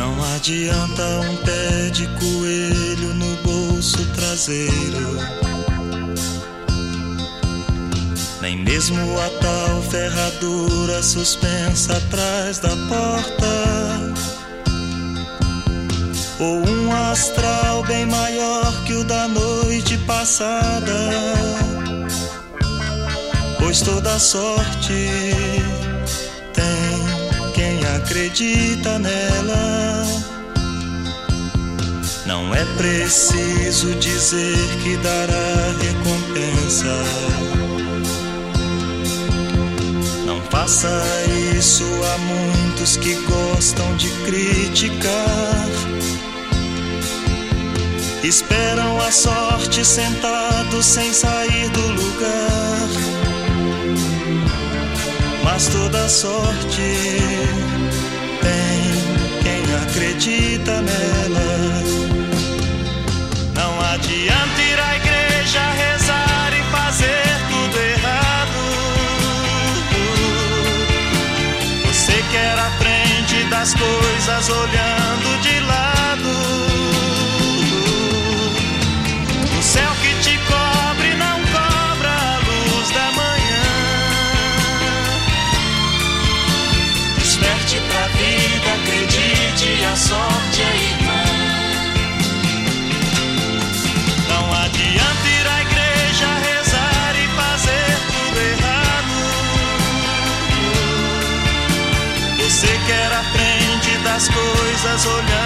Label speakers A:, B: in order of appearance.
A: Não adianta um pé de coelho no bolso traseiro, nem mesmo a tal ferradura suspensa atrás da porta, ou um astral bem maior que o da noite passada, pois toda sorte tem quem acredita nela. Não é preciso dizer que dará recompensa. Não faça isso, há muitos que gostam de criticar. Esperam a sorte sentados sem sair do lugar. Mas toda sorte tem quem acredita nela. Não adianta ir à igreja, rezar e fazer tudo errado. Você quer aprende das coisas olhando de lado. O céu que te cobre não cobra a luz da manhã. Desperte pra vida, acredite, a sorte é irmã. Não adianta ir à igreja, rezar e fazer tudo errado. Você quer aprende das coisas olhando